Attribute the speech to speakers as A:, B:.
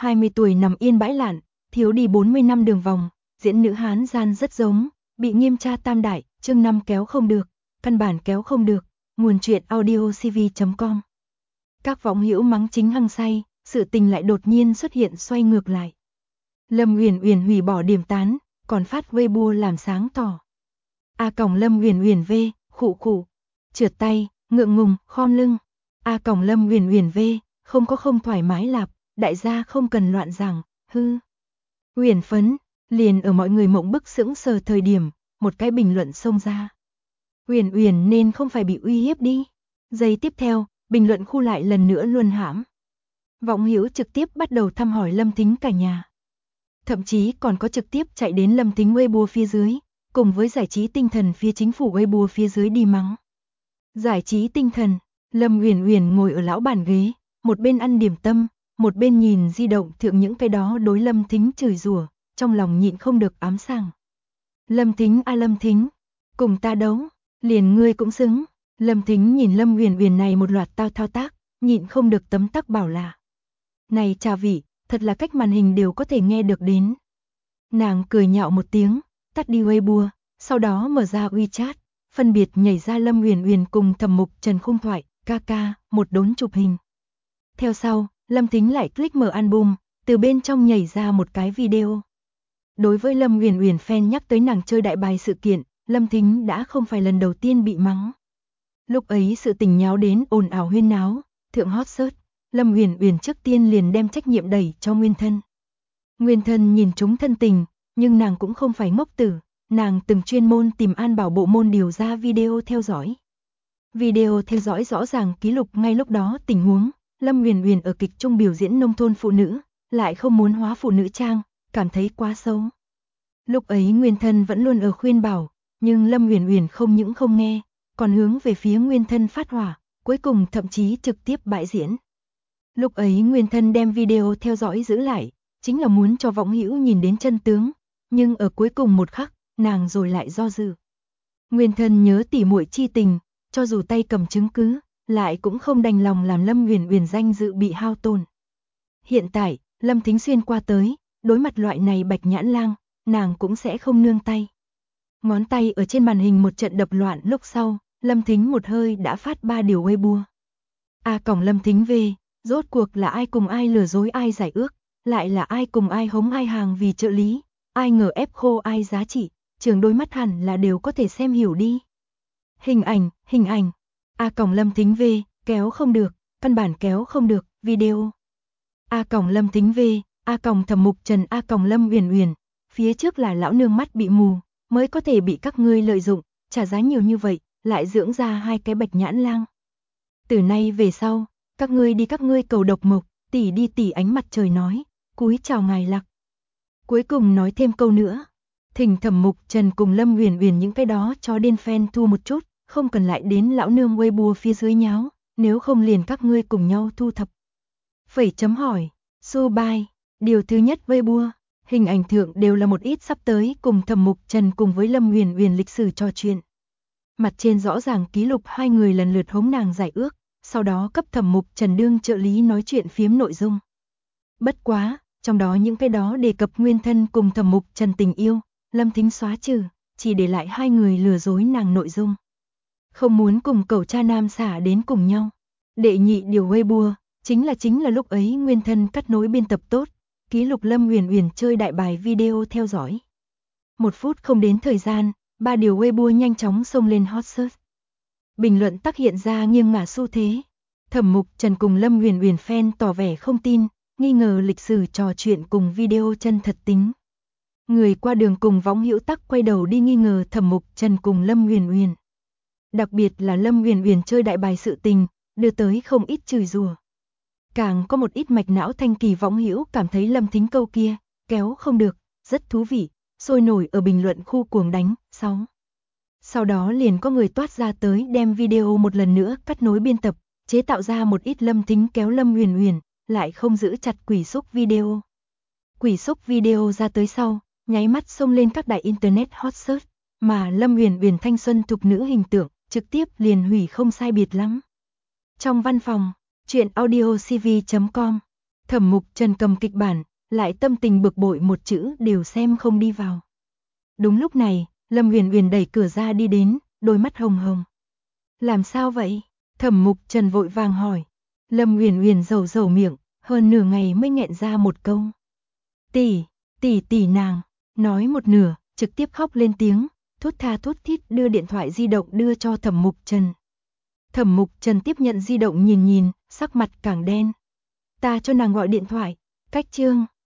A: 20 tuổi nằm yên bãi lạn, thiếu đi 40 năm đường vòng, diễn nữ Hán gian rất giống, bị nghiêm tra tam đại, chương 5 kéo không được, căn bản kéo không được, nguồn truyện audiocv.com. Các võng hữu mắng chính hăng say, sự tình lại đột nhiên xuất hiện xoay ngược lại. Lâm Uyển Uyển hủy bỏ điểm tán, còn phát Weibo làm sáng tỏ. Lâm Uyển Uyển V, khụ khụ, trượt tay, ngượng ngùng, khom lưng. Lâm Uyển Uyển V, không thoải mái lạp, đại gia không cần loạn giảng, hư. Uyển phấn, liền ở mọi người mộng bức sững sờ thời điểm, một cái bình luận xông ra. Uyển Uyển nên không phải bị uy hiếp đi. Giây tiếp theo, bình luận khu lại lần nữa luân hãm. Võng hữu trực tiếp bắt đầu thăm hỏi Lâm Thính cả nhà. Thậm chí còn có trực tiếp chạy đến Lâm Thính Weibo phía dưới, cùng với giải trí tinh thần phía chính phủ Weibo phía dưới đi mắng. Giải trí tinh thần, Lâm Uyển Uyển ngồi ở lão bàn ghế, một bên ăn điểm tâm, một bên nhìn di động thượng những cái đó đối Lâm Thính chửi rủa, trong lòng nhịn không được ám sảng. Lâm Thính Lâm Thính, cùng ta đấu, liền ngươi cũng xứng. Lâm Thính nhìn Lâm Uyển Uyển này một loạt thao tác, nhịn không được tấm tắc bảo là. Này trà vị, thật là cách màn hình đều có thể nghe được đến. Nàng cười nhạo một tiếng, tắt đi Weibo, sau đó mở ra WeChat, phân biệt nhảy ra Lâm Uyển Uyển cùng Thẩm Mục Trần khung thoại, ca, một đốn chụp hình. Theo sau, Lâm Thính lại click mở album, từ bên trong nhảy ra một cái video. Đối với Lâm Uyển Uyển fan nhắc tới nàng chơi đại bài sự kiện, Lâm Thính đã không phải lần đầu tiên bị mắng. Lúc ấy sự tình nháo đến ồn ào huyên náo, thượng hot search, Lâm Uyển Uyển trước tiên liền đem trách nhiệm đẩy cho Nguyên Thân. Nguyên Thân nhìn chúng thân tình, nhưng nàng cũng không phải ngốc tử, nàng từng chuyên môn tìm An Bảo bộ môn điều ra video theo dõi. Video theo dõi rõ ràng ký lục ngay lúc đó tình huống, Lâm Uyển Uyển ở kịch trung biểu diễn nông thôn phụ nữ, lại không muốn hóa phụ nữ trang, cảm thấy quá xấu. Lúc ấy Nguyên Thân vẫn luôn ở khuyên bảo, nhưng Lâm Uyển Uyển không những không nghe, còn hướng về phía Nguyên Thân phát hỏa, cuối cùng thậm chí trực tiếp bãi diễn. Lúc ấy Nguyên Thân đem video theo dõi giữ lại, chính là muốn cho võng hữu nhìn đến chân tướng, nhưng ở cuối cùng một khắc, nàng rồi lại do dự. Nguyên Thân nhớ tỉ muội chi tình, cho dù tay cầm chứng cứ, lại cũng không đành lòng làm Lâm Uyển Uyển danh dự bị hao tổn. Hiện tại, Lâm Thính xuyên qua tới, đối mặt loại này bạch nhãn lang, nàng cũng sẽ không nương tay. Ngón tay ở trên màn hình một trận đập loạn lúc sau, Lâm Thính một hơi đã phát 3 điều Weibo. Lâm Thính V, rốt cuộc là ai cùng ai lừa dối ai giải ước, lại là ai cùng ai hống ai hàng vì trợ lý, ai ngờ ép khô ai giá trị, trường đôi mắt hẳn là đều có thể xem hiểu đi. Hình ảnh, Lâm Thính V, kéo không được, căn bản kéo không được, video. Lâm Thính V, Thẩm Mục Trần Lâm Uyển Uyển, phía trước là lão nương mắt bị mù, mới có thể bị các ngươi lợi dụng, trả giá nhiều như vậy, lại dưỡng ra hai cái bạch nhãn lang. Từ nay về sau, các ngươi đi các ngươi cầu độc mộc, tỷ đi tỷ ánh mặt trời nói, cúi chào ngài Lạc. Cuối cùng nói thêm câu nữa, thỉnh Thẩm Mục Trần cùng Lâm Uyển Uyển những cái đó cho điên fan thu một chút, không cần lại đến lão nương Weibo phía dưới nháo, nếu không liền các ngươi cùng nhau thu thập. Phẩy chấm hỏi, su bai, điều thứ nhất Weibo, hình ảnh thượng đều là một ít sắp tới cùng Thẩm Mục Trần cùng với Lâm Uyển Uyển lịch sử trò chuyện. Mặt trên rõ ràng ký lục hai người lần lượt hống nàng giải ước, sau đó cấp Thẩm Mục Trần đương trợ lý nói chuyện phiếm nội dung. Bất quá, trong đó những cái đó đề cập Nguyên Thân cùng Thẩm Mục Trần tình yêu, Lâm Thính xóa trừ, chỉ để lại hai người lừa dối nàng nội dung. Không muốn cùng cẩu cha nam xả đến cùng nhau. Đệ nhị điều Weibo, chính là lúc ấy Nguyên Thân cắt nối biên tập tốt, ký lục Lâm Uyển Uyển chơi đại bài video theo dõi. 1 phút không đến thời gian, 3 điều Weibo nhanh chóng xông lên hot search. Bình luận tác hiện ra nghiêng ngả xu thế. Thẩm Mục Trần cùng Lâm Uyển Uyển fan tỏ vẻ không tin, nghi ngờ lịch sử trò chuyện cùng video chân thật tính. Người qua đường cùng võng hữu tắc quay đầu đi nghi ngờ Thẩm Mục Trần cùng Lâm Uyển Uyển. Đặc biệt là Lâm Uyển Uyển chơi đại bài sự tình, đưa tới không ít chửi rủa. Càng có một ít mạch não thanh kỳ võng hữu cảm thấy Lâm Thính câu kia, kéo không được, rất thú vị, sôi nổi ở bình luận khu cuồng đánh, 6. Sau đó liền có người toát ra tới đem video một lần nữa cắt nối biên tập, chế tạo ra một ít Lâm Thính kéo Lâm Uyển Uyển, lại không giữ chặt quỷ xúc video. Quỷ xúc video ra tới sau, nháy mắt xông lên các đại internet hot search, mà Lâm Uyển Uyển thanh xuân thục nữ hình tượng, trực tiếp liền hủy không sai biệt lắm. Trong văn phòng, truyện audiocv.com, Thẩm Mục Trần cầm kịch bản, lại tâm tình bực bội một chữ đều xem không đi vào. Đúng lúc này, Lâm Uyển Uyển đẩy cửa ra đi đến, đôi mắt hồng hồng. Làm sao vậy? Thẩm Mục Trần vội vàng hỏi. Lâm Uyển Uyển rầu rầu miệng, hơn nửa ngày mới nghẹn ra một câu. Tỷ nàng, nói một nửa, trực tiếp khóc lên tiếng, thút tha thút thít đưa điện thoại di động đưa cho Thẩm Mục Trần. Thẩm Mục Trần tiếp nhận di động nhìn nhìn, sắc mặt càng đen. Ta cho nàng gọi điện thoại, cách chương.